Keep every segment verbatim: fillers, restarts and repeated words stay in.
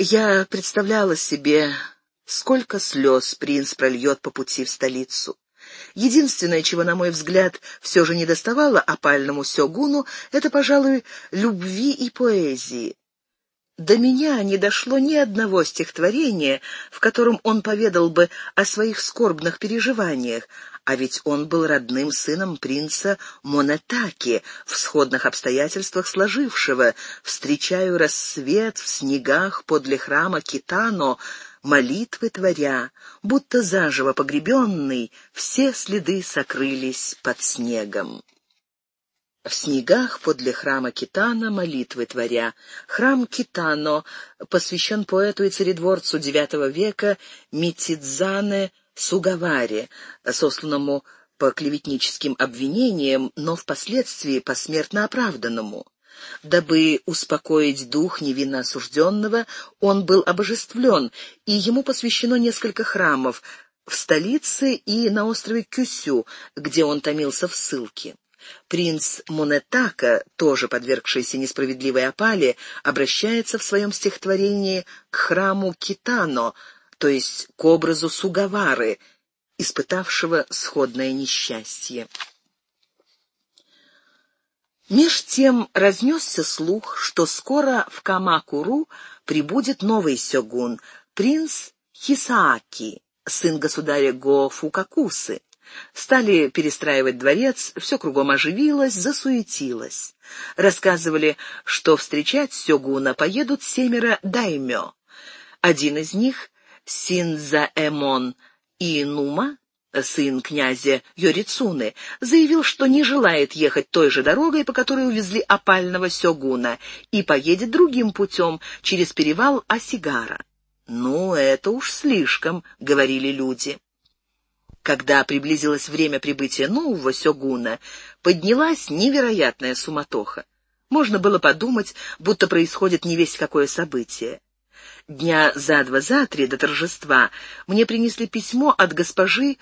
Я представляла себе, сколько слез принц прольет по пути в столицу. Единственное, чего, на мой взгляд, все же недоставало опальному сёгуну, это, пожалуй, любви и поэзии. До меня не дошло ни одного стихотворения, в котором он поведал бы о своих скорбных переживаниях, а ведь он был родным сыном принца Монетаки, в сходных обстоятельствах сложившего «Встречаю рассвет в снегах подле храма Китано, молитвы творя, будто заживо погребенный, все следы сокрылись под снегом». В снегах подле храма Китано, молитвы творя. Храм Китано посвящен поэту и царедворцу девятого века Митидзане Сугаваре, сосланному по клеветническим обвинениям, но впоследствии посмертно оправданному. Дабы успокоить дух невинно осужденного, он был обожествлен, и ему посвящено несколько храмов в столице и на острове Кюсю, где он томился в ссылке. Принц Монетака, тоже подвергшийся несправедливой опале, обращается в своем стихотворении к храму Китано, то есть к образу Сугавары, испытавшего сходное несчастье. Меж тем разнесся слух, что скоро в Камакуру прибудет новый сёгун, принц Хисааки, сын государя Го Фукакусы. Стали перестраивать дворец, все кругом оживилось, засуетилось. Рассказывали, что встречать сёгуна поедут семеро даймё. Один из них, Синдзаэмон Иинума, сын князя Йорицуны, заявил, что не желает ехать той же дорогой, по которой увезли опального сёгуна, и поедет другим путем, через перевал Асигара. «Ну, это уж слишком», — говорили люди. Когда приблизилось время прибытия нового сёгуна, поднялась невероятная суматоха. Можно было подумать, будто происходит невесть какое событие. Дня за два, за три до торжества мне принесли письмо от госпожи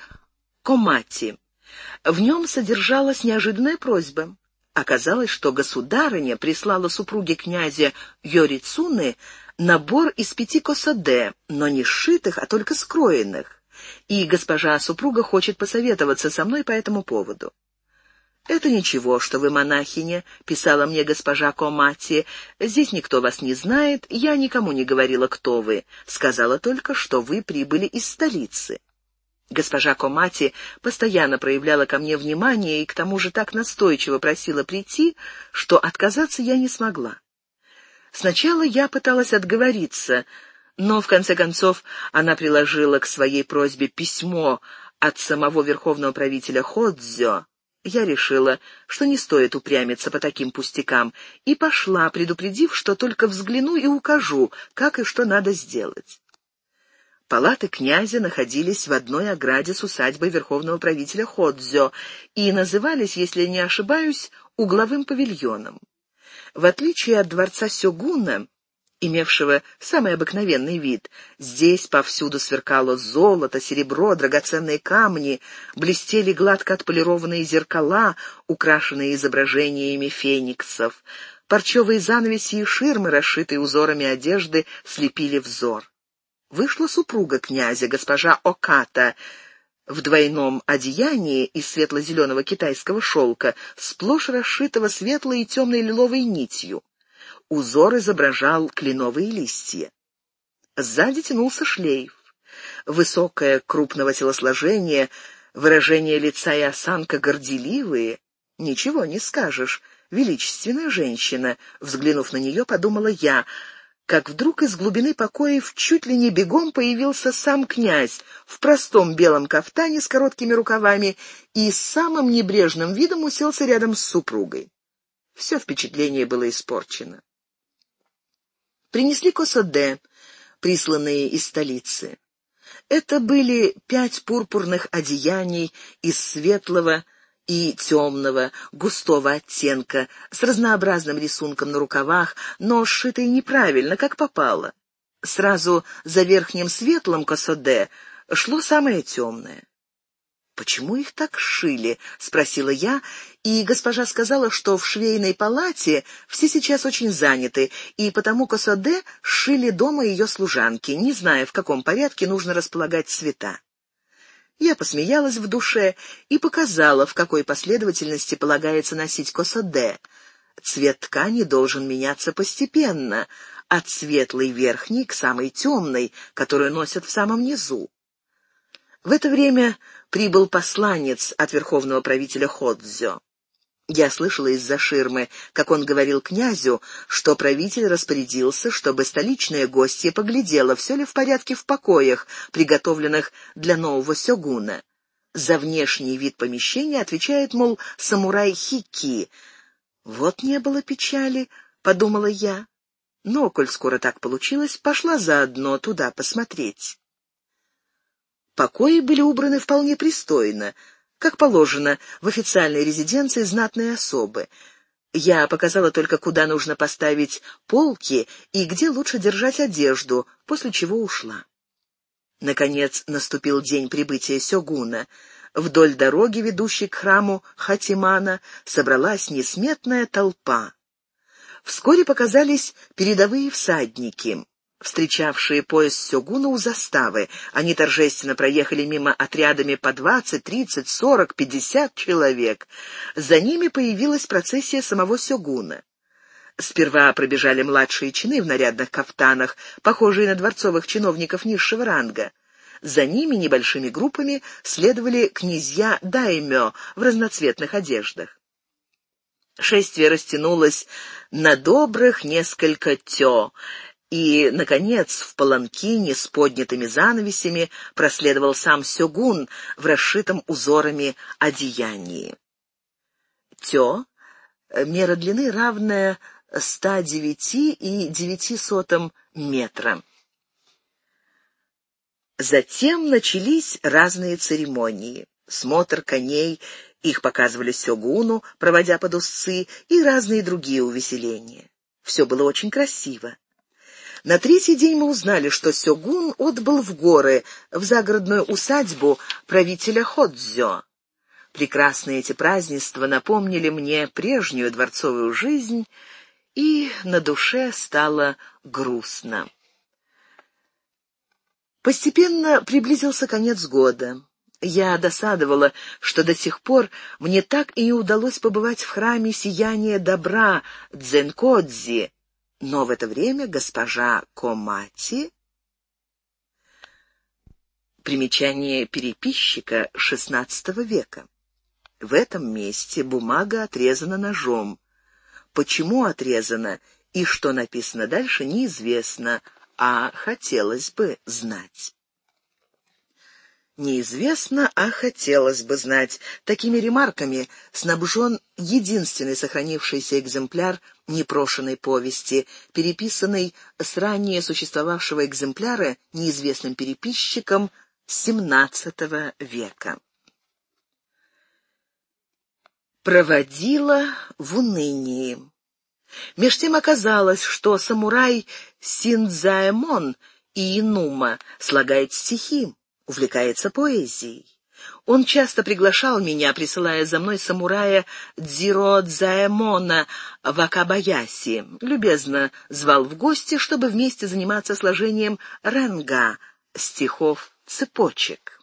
Комати. В нем содержалась неожиданная просьба. Оказалось, что государыня прислала супруге князя Йорицуны набор из пяти косоде, но не сшитых, а только скроенных. И госпожа-супруга хочет посоветоваться со мной по этому поводу. «Это ничего, что вы монахиня», — писала мне госпожа Комати. «Здесь никто вас не знает, я никому не говорила, кто вы. Сказала только, что вы прибыли из столицы». Госпожа Комати постоянно проявляла ко мне внимание и к тому же так настойчиво просила прийти, что отказаться я не смогла. Сначала я пыталась отговориться, но в конце концов она приложила к своей просьбе письмо от самого верховного правителя Ходзё. Я решила, что не стоит упрямиться по таким пустякам, и пошла, предупредив, что только взгляну и укажу, как и что надо сделать. Палаты князя находились в одной ограде с усадьбой верховного правителя Ходзё и назывались, если не ошибаюсь, угловым павильоном. В отличие от дворца сёгуна, имевшего самый обыкновенный вид, здесь повсюду сверкало золото, серебро, драгоценные камни, блестели гладко отполированные зеркала, украшенные изображениями фениксов. Парчевые занавеси и ширмы, расшитые узорами одежды, слепили взор. Вышла супруга князя, госпожа Оката, в двойном одеянии из светло-зеленого китайского шелка, сплошь расшитого светлой и темной лиловой нитью. Узор изображал кленовые листья. Сзади тянулся шлейф. Высокое, крупного телосложения, выражение лица и осанка горделивые. Ничего не скажешь, величественная женщина. Взглянув на нее, подумала я, как вдруг из глубины покоев чуть ли не бегом появился сам князь в простом белом кафтане с короткими рукавами и с самым небрежным видом уселся рядом с супругой. Все впечатление было испорчено. Принесли косоде, присланные из столицы. Это были пять пурпурных одеяний из светлого и темного, густого оттенка, с разнообразным рисунком на рукавах, но сшитые неправильно, как попало. Сразу за верхним светлым косоде шло самое темное. «Почему их так сшили?» — спросила я, и госпожа сказала, что в швейной палате все сейчас очень заняты, и потому косоде шили дома ее служанки, не зная, в каком порядке нужно располагать цвета. Я посмеялась в душе и показала, в какой последовательности полагается носить косоде. Цвет ткани должен меняться постепенно, от светлой верхней к самой темной, которую носят в самом низу. В это время прибыл посланец от верховного правителя Ходзё. Я слышала из-за ширмы, как он говорил князю, что правитель распорядился, чтобы столичная гостья поглядела, все ли в порядке в покоях, приготовленных для нового сёгуна. За внешний вид помещения отвечает, мол, самурай Хики. «Вот не было печали», — подумала я. Но, коль скоро так получилось, пошла заодно туда посмотреть. Покои были убраны вполне пристойно, как положено в официальной резиденции знатной особы. Я показала только, куда нужно поставить полки и где лучше держать одежду, после чего ушла. Наконец наступил день прибытия сёгуна. Вдоль дороги, ведущей к храму Хатимана, собралась несметная толпа. Вскоре показались передовые всадники, встречавшие поезд сёгуна у заставы. Они торжественно проехали мимо отрядами по двадцать, тридцать, сорок, пятьдесят человек. За ними появилась процессия самого сёгуна. Сперва пробежали младшие чины в нарядных кафтанах, похожие на дворцовых чиновников низшего ранга. За ними небольшими группами следовали князья даймё в разноцветных одеждах. Шествие растянулось на добрых несколько тё, и, наконец, в паланкине с поднятыми занавесями проследовал сам сёгун в расшитом узорами одеянии. Тё — мера длины, равная ста девяти и девяти сотым метра. Затем начались разные церемонии. Смотр коней, их показывали сёгуну, проводя под узцы, и разные другие увеселения. Все было очень красиво. На третий день мы узнали, что сёгун отбыл в горы, в загородную усадьбу правителя Ходзё. Прекрасные эти празднества напомнили мне прежнюю дворцовую жизнь, и на душе стало грустно. Постепенно приблизился конец года. Я досадовала, что до сих пор мне так и не удалось побывать в храме сияния добра Дзенкодзи, но в это время госпожа Комати... Примечание переписчика шестнадцатого века. В этом месте бумага отрезана ножом. Почему отрезана и что написано дальше, неизвестно, а хотелось бы знать. Неизвестно, а хотелось бы знать. Такими ремарками снабжен единственный сохранившийся экземпляр непрошенной повести, переписанный с ранее существовавшего экземпляра неизвестным переписчиком семнадцатого века. Проводила в унынии. Меж тем оказалось, что самурай Синдзаэмон Иинума слагает стихи, увлекается поэзией. Он часто приглашал меня, присылая за мной самурая Дзиродзаэмона Вакабаяси, любезно звал в гости, чтобы вместе заниматься сложением ренга, стихов цепочек.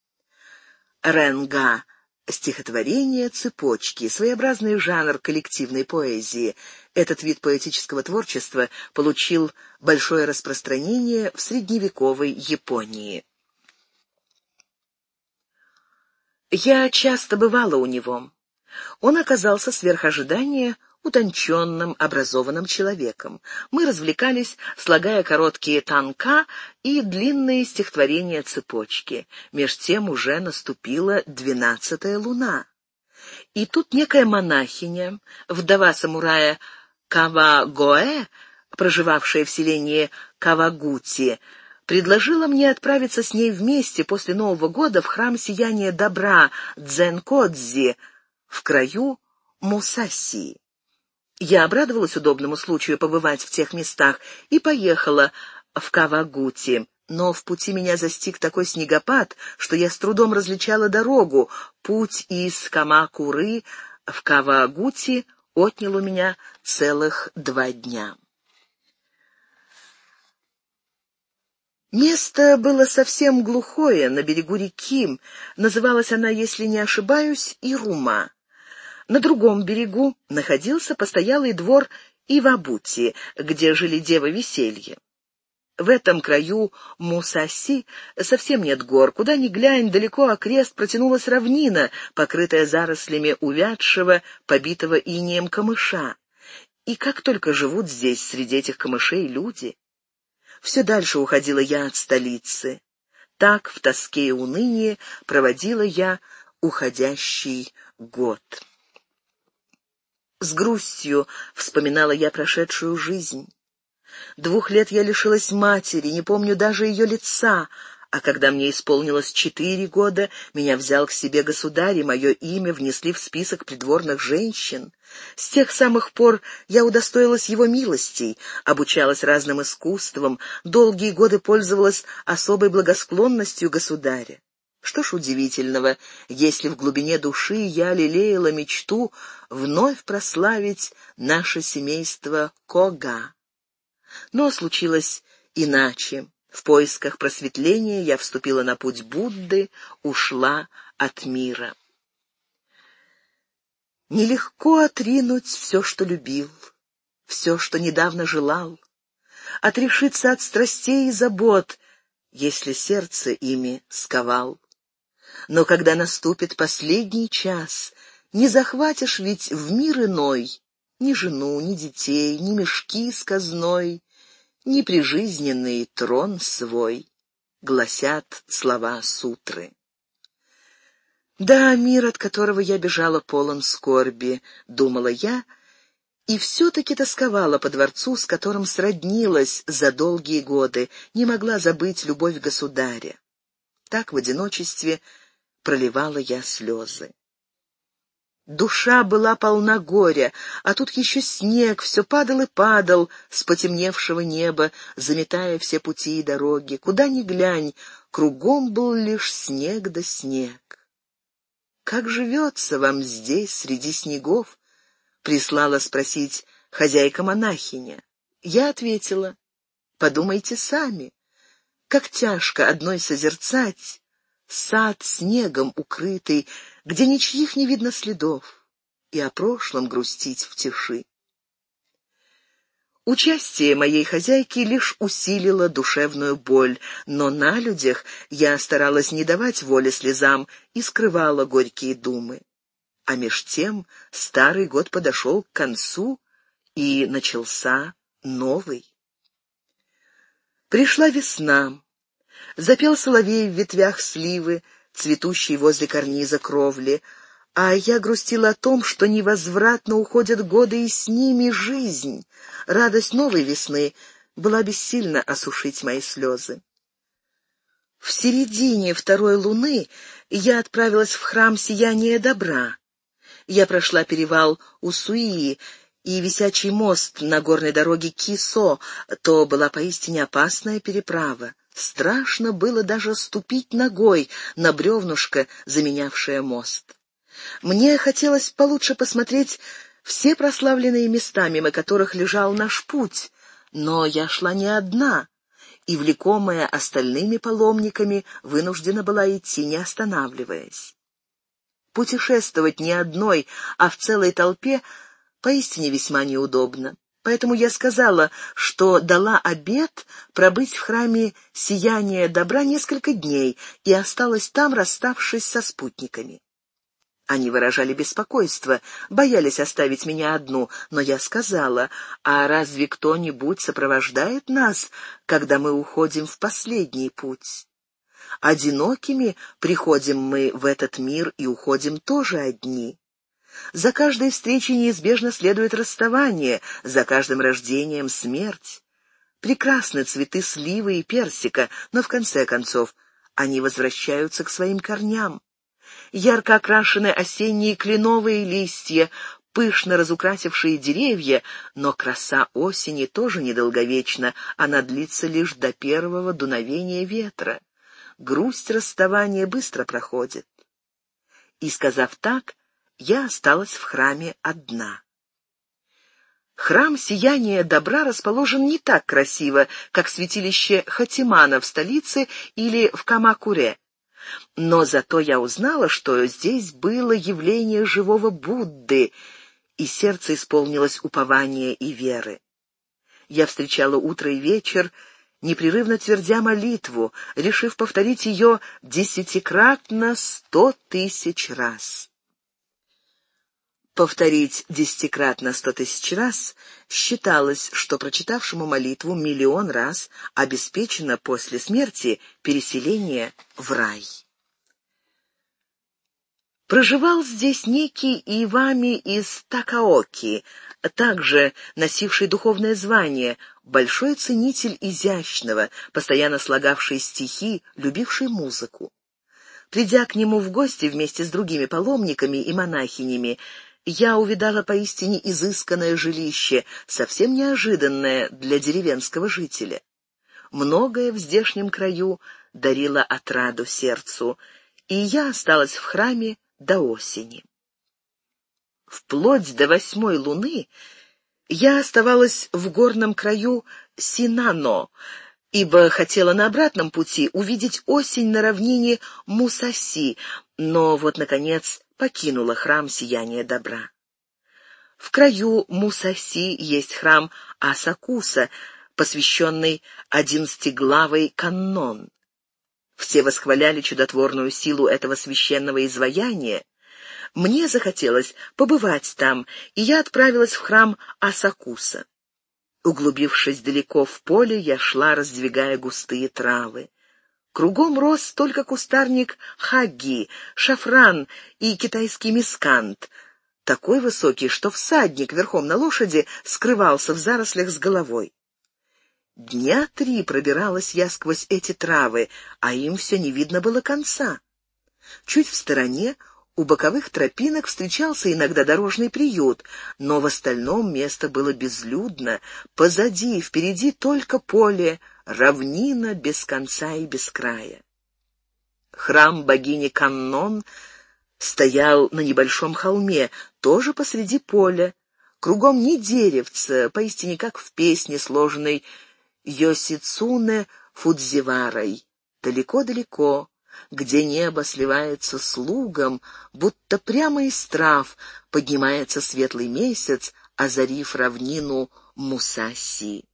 Ренга — стихотворение, цепочки, своеобразный жанр коллективной поэзии. Этот вид поэтического творчества получил большое распространение в средневековой Японии. Я часто бывала у него. Он оказался сверх ожидания утонченным, образованным человеком. Мы развлекались, слагая короткие танка и длинные стихотворения цепочки. Меж тем уже наступила двенадцатая луна. И тут некая монахиня, вдова самурая Кавагоэ, проживавшая в селении Кавагути, предложила мне отправиться с ней вместе после Нового года в храм сияния добра Дзенкодзи в краю Мусаси. Я обрадовалась удобному случаю побывать в тех местах и поехала в Кавагути, но в пути меня застиг такой снегопад, что я с трудом различала дорогу. Путь из Камакуры в Кавагути отнял у меня целых два дня. Место было совсем глухое, на берегу реки. Называлась она, если не ошибаюсь, Ирума. На другом берегу находился постоялый двор Ивабути, где жили девы веселья. В этом краю Мусаси совсем нет гор. Куда ни глянь, далеко окрест протянулась равнина, покрытая зарослями увядшего, побитого инеем камыша. И как только живут здесь, среди этих камышей, люди. Все дальше уходила я от столицы. Так, в тоске и унынии, проводила я уходящий год. С грустью вспоминала я прошедшую жизнь. Двух лет я лишилась матери, не помню даже ее лица, а когда мне исполнилось четыре года, меня взял к себе государь, и мое имя внесли в список придворных женщин. С тех самых пор я удостоилась его милостей, обучалась разным искусствам, долгие годы пользовалась особой благосклонностью государя. Что ж удивительного, если в глубине души я лелеяла мечту вновь прославить наше семейство Кога. Но случилось иначе. В поисках просветления я вступила на путь Будды, ушла от мира. Нелегко отринуть все, что любил, все, что недавно желал, отрешиться от страстей и забот, если сердце ими сковал. Но когда наступит последний час, не захватишь ведь в мир иной ни жену, ни детей, ни мешки с казной, ни прижизненный трон свой, гласят слова сутры. Да, мир, от которого я бежала, полон скорби, думала я, и все-таки тосковала по дворцу, с которым сроднилась за долгие годы, не могла забыть любовь государя. Так в одиночестве проливала я слезы. Душа была полна горя, а тут еще снег, все падал и падал с потемневшего неба, заметая все пути и дороги. Куда ни глянь, кругом был лишь снег да снег. «Как живется вам здесь, среди снегов?» — прислала спросить хозяйка-монахиня. Я ответила: «Подумайте сами, как тяжко одной созерцать сад снегом укрытый, где ничьих не видно следов, и о прошлом грустить в тиши». Участие моей хозяйки лишь усилило душевную боль, но на людях я старалась не давать воли слезам и скрывала горькие думы. А меж тем старый год подошел к концу, и начался новый. Пришла весна. Запел соловей в ветвях сливы, цветущей возле карниза кровли, а я грустила о том, что невозвратно уходят годы, и с ними жизнь. Радость новой весны была бессильна осушить мои слезы. В середине второй луны я отправилась в храм Сияния Добра. Я прошла перевал Усуи и висячий мост на горной дороге Кисо. То была поистине опасная переправа. Страшно было даже ступить ногой на бревнышко, заменявшее мост. Мне хотелось получше посмотреть все прославленные места, мимо которых лежал наш путь, но я шла не одна, и, влекомая остальными паломниками, вынуждена была идти, не останавливаясь. Путешествовать не одной, а в целой толпе поистине весьма неудобно. Поэтому я сказала, что дала обет пробыть в храме Сияния Добра несколько дней и осталась там, расставшись со спутниками. Они выражали беспокойство, боялись оставить меня одну, но я сказала: «А разве кто-нибудь сопровождает нас, когда мы уходим в последний путь? Одинокими приходим мы в этот мир и уходим тоже одни. За каждой встречей неизбежно следует расставание, за каждым рождением смерть. Прекрасны цветы сливы и персика, но в конце концов они возвращаются к своим корням. Ярко окрашены осенние кленовые листья, пышно разукрасившие деревья, но краса осени тоже недолговечна, она длится лишь до первого дуновения ветра. Грусть расставания быстро проходит». И, сказав так, я осталась в храме одна. Храм Сияния Добра расположен не так красиво, как святилище Хатимана в столице или в Камакуре. Но зато я узнала, что здесь было явление живого Будды, и сердце исполнилось упования и веры. Я встречала утро и вечер, непрерывно твердя молитву, решив повторить ее десятикратно сто тысяч раз. Повторить десятикратно сто тысяч раз считалось, что прочитавшему молитву миллион раз обеспечено после смерти переселение в рай. Проживал здесь некий Ивами из Такаоки, также носивший духовное звание, большой ценитель изящного, постоянно слагавший стихи, любивший музыку. Придя к нему в гости вместе с другими паломниками и монахинями, я увидала поистине изысканное жилище, совсем неожиданное для деревенского жителя. Многое в здешнем краю дарило отраду сердцу, и я осталась в храме до осени. Вплоть до восьмой луны я оставалась в горном краю Синано, ибо хотела на обратном пути увидеть осень на равнине Мусаси, но вот, наконец, покинула храм Сияния Добра. В краю Мусаси есть храм Асакуса, посвященный одиннадцатиглавой Каннон. Все восхваляли чудотворную силу этого священного изваяния. Мне захотелось побывать там, и я отправилась в храм Асакуса. Углубившись далеко в поле, я шла, раздвигая густые травы. Кругом рос только кустарник хагги, шафран и китайский мискант, такой высокий, что всадник верхом на лошади скрывался в зарослях с головой. Дня три пробиралась я сквозь эти травы, а им все не видно было конца. Чуть в стороне, у боковых тропинок, встречался иногда дорожный приют, но в остальном место было безлюдно, позади и впереди только поле, равнина без конца и без края. Храм богини Каннон стоял на небольшом холме, тоже посреди поля. Кругом ни деревца, поистине как в песне, сложенной Йосицуне Фудзиварой. Далеко-далеко, где небо сливается с лугом, будто прямо из трав поднимается светлый месяц, озарив равнину Мусаси.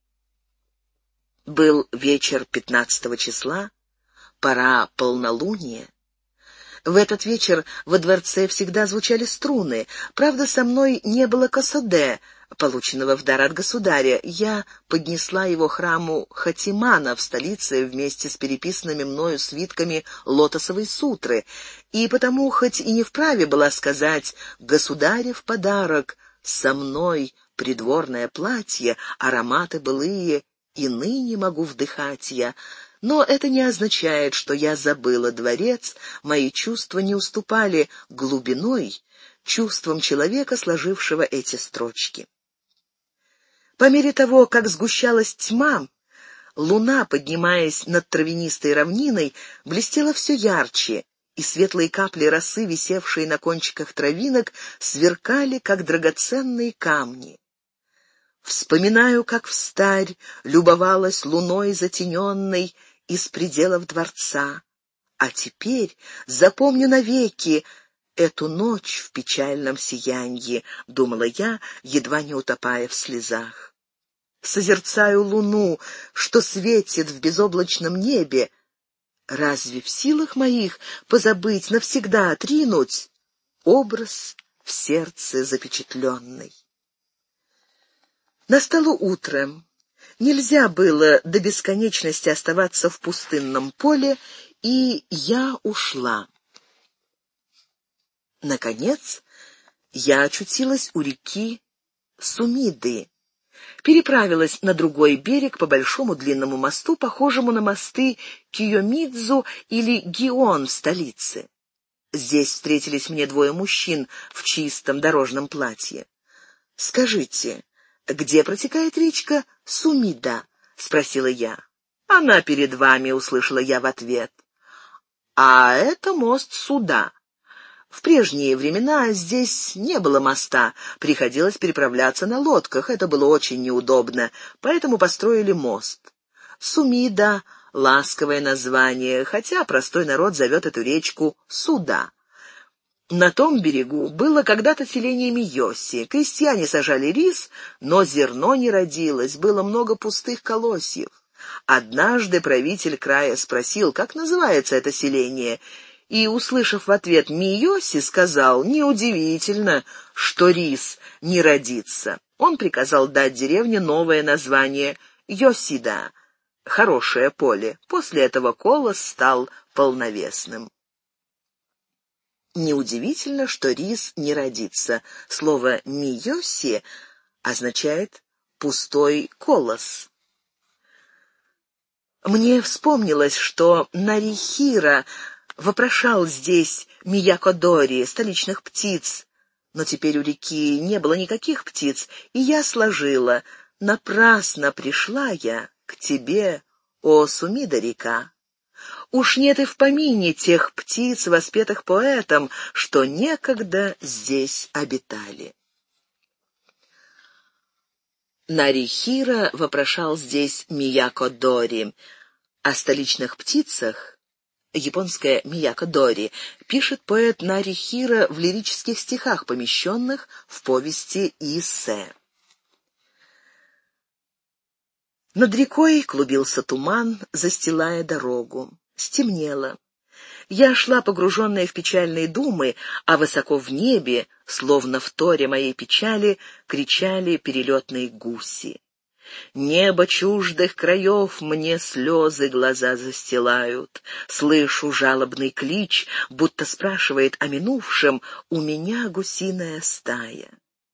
Был вечер пятнадцатого числа, пора полнолуния. В этот вечер во дворце всегда звучали струны. Правда, со мной не было косоде, полученного в дар от государя. Я поднесла его храму Хатимана в столице вместе с переписанными мною свитками лотосовой сутры, и потому, хоть и не вправе была сказать «государев подарок, со мной придворное платье, ароматы былые и ныне могу вдыхать я», но это не означает, что я забыла дворец, мои чувства не уступали глубиной чувствам человека, сложившего эти строчки. По мере того, как сгущалась тьма, луна, поднимаясь над травянистой равниной, блестела все ярче, и светлые капли росы, висевшие на кончиках травинок, сверкали, как драгоценные камни. Вспоминаю, как встарь любовалась луной затененной из пределов дворца, а теперь запомню навеки эту ночь в печальном сиянье, думала я, едва не утопая в слезах. Созерцаю луну, что светит в безоблачном небе. Разве в силах моих позабыть, навсегда отринуть образ в сердце запечатленный? Настало утро. Нельзя было до бесконечности оставаться в пустынном поле, и я ушла. Наконец, я очутилась у реки Сумиды, переправилась на другой берег по большому длинному мосту, похожему на мосты Кийомидзу или Гион в столице. Здесь встретились мне двое мужчин в чистом дорожном платье. «Скажите, где протекает речка Сумида?» — спросила я. «Она перед вами», — услышала я в ответ. «А это мост суда. В прежние времена здесь не было моста, приходилось переправляться на лодках, это было очень неудобно, поэтому построили мост. Сумида — ласковое название, хотя простой народ зовет эту речку Суда. На том берегу было когда-то селение Мийоси. Крестьяне сажали рис, но зерно не родилось, было много пустых колосьев. Однажды правитель края спросил, как называется это селение, и, услышав в ответ Мийоси, сказал: «Неудивительно, что рис не родится». Он приказал дать деревне новое название — Йосида — хорошее поле. После этого колос стал полновесным. Неудивительно, что рис не родится. Слово «мийоси» означает «пустой колос». Мне вспомнилось, что Нарихира вопрошал здесь Миякодори, столичных птиц, но теперь у реки не было никаких птиц, и я сложила: «Напрасно пришла я к тебе, о Сумида-река». Уж нет и в помине тех птиц, воспетых поэтом, что некогда здесь обитали. Нарихира вопрошал здесь Миякодори. О столичных птицах, японское Миякодори, пишет поэт Нарихира в лирических стихах, помещенных в повести Иссе. Над рекой клубился туман, застилая дорогу. Стемнело. Я шла, погруженная в печальные думы, а высоко в небе, словно в торе моей печали, кричали перелетные гуси. Небо чуждых краев мне слезы глаза застилают. Слышу жалобный клич, будто спрашивает о минувшем у меня гусиная стая.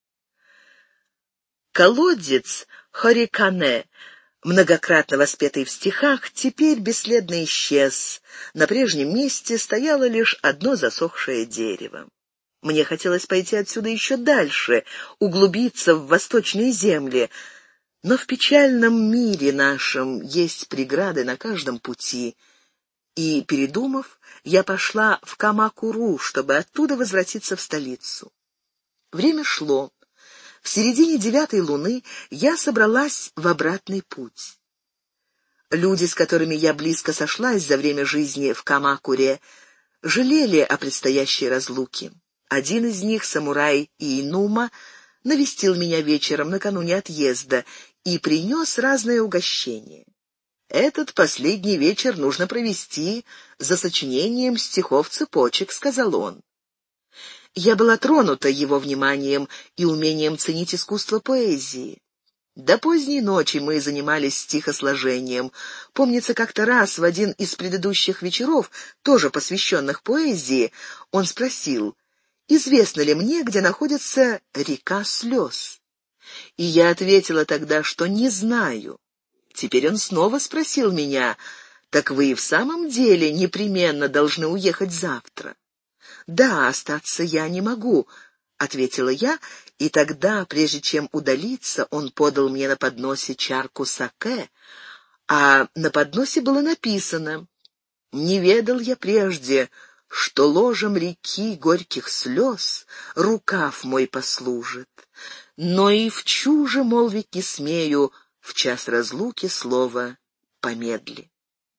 Колодец Хорикане, многократно воспетый в стихах, теперь бесследно исчез. На прежнем месте стояло лишь одно засохшее дерево. Мне хотелось пойти отсюда еще дальше, углубиться в восточные земли, но в печальном мире нашем есть преграды на каждом пути, и, передумав, я пошла в Камакуру, чтобы оттуда возвратиться в столицу. Время шло. В середине девятой луны я собралась в обратный путь. Люди, с которыми я близко сошлась за время жизни в Камакуре, жалели о предстоящей разлуке. Один из них, самурай Иинума, навестил меня вечером накануне отъезда и принес разное угощение. «Этот последний вечер нужно провести за сочинением стихов-цепочек», — сказал он. Я была тронута его вниманием и умением ценить искусство поэзии. До поздней ночи мы занимались стихосложением. Помнится, как-то раз в один из предыдущих вечеров, тоже посвященных поэзии, он спросил, известно ли мне, где находится река слез. И я ответила тогда, что не знаю. Теперь он снова спросил меня, так вы и в самом деле непременно должны уехать завтра? «Да, остаться я не могу», — ответила я, и тогда, прежде чем удалиться, он подал мне на подносе чарку саке, а на подносе было написано: «Не ведал я прежде, что ложем реки горьких слез рукав мой послужит, но и в чуже молвить не смею в час разлуки слово помедли».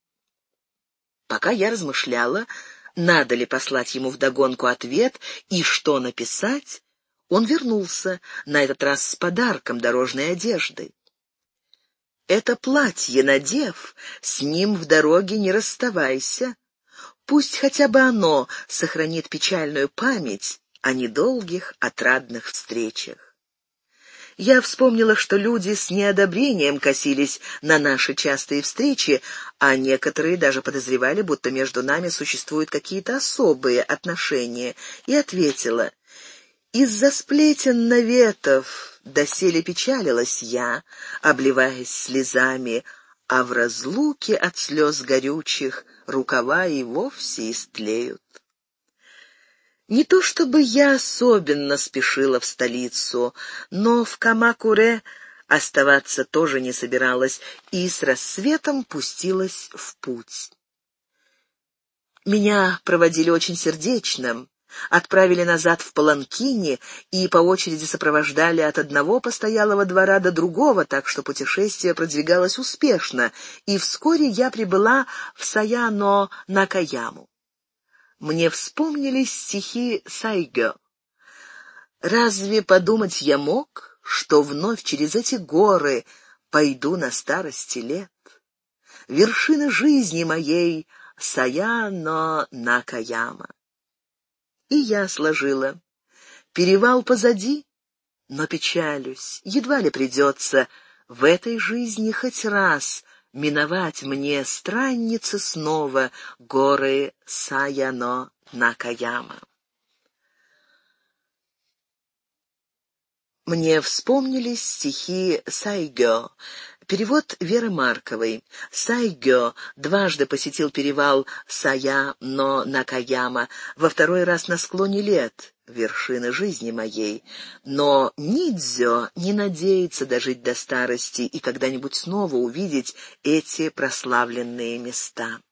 Пока я размышляла, надо ли послать ему вдогонку ответ и что написать, он вернулся, на этот раз с подарком, дорожной одеждой. «Это платье надев, с ним в дороге не расставайся. Пусть хотя бы оно сохранит печальную память о недолгих отрадных встречах». Я вспомнила, что люди с неодобрением косились на наши частые встречи, а некоторые даже подозревали, будто между нами существуют какие-то особые отношения, и ответила: «Из-за сплетен наветов доселе печалилась я, обливаясь слезами, а в разлуке от слез горючих рукава и вовсе истлеют». Не то чтобы я особенно спешила в столицу, но в Камакуре оставаться тоже не собиралась и с рассветом пустилась в путь. Меня проводили очень сердечно. Отправили назад в паланкине и по очереди сопровождали от одного постоялого двора до другого, так что путешествие продвигалось успешно, и вскоре я прибыла в Саяно-Накаяму. Мне вспомнились стихи Сайгё. «Разве подумать я мог, что вновь через эти горы пойду на старости лет? Вершины жизни моей Саяно-Накаяма». И я сложила: перевал позади, но печалюсь, едва ли придется в этой жизни хоть раз миновать мне, странницы, снова горы Саяно-Накаяма. Мне вспомнились стихи Сайгё. Перевод Веры Марковой. Сайгё дважды посетил перевал Саяно-Накаяма, во второй раз на склоне лет, вершины жизни моей. Но Нидзё не надеется дожить до старости и когда-нибудь снова увидеть эти прославленные места.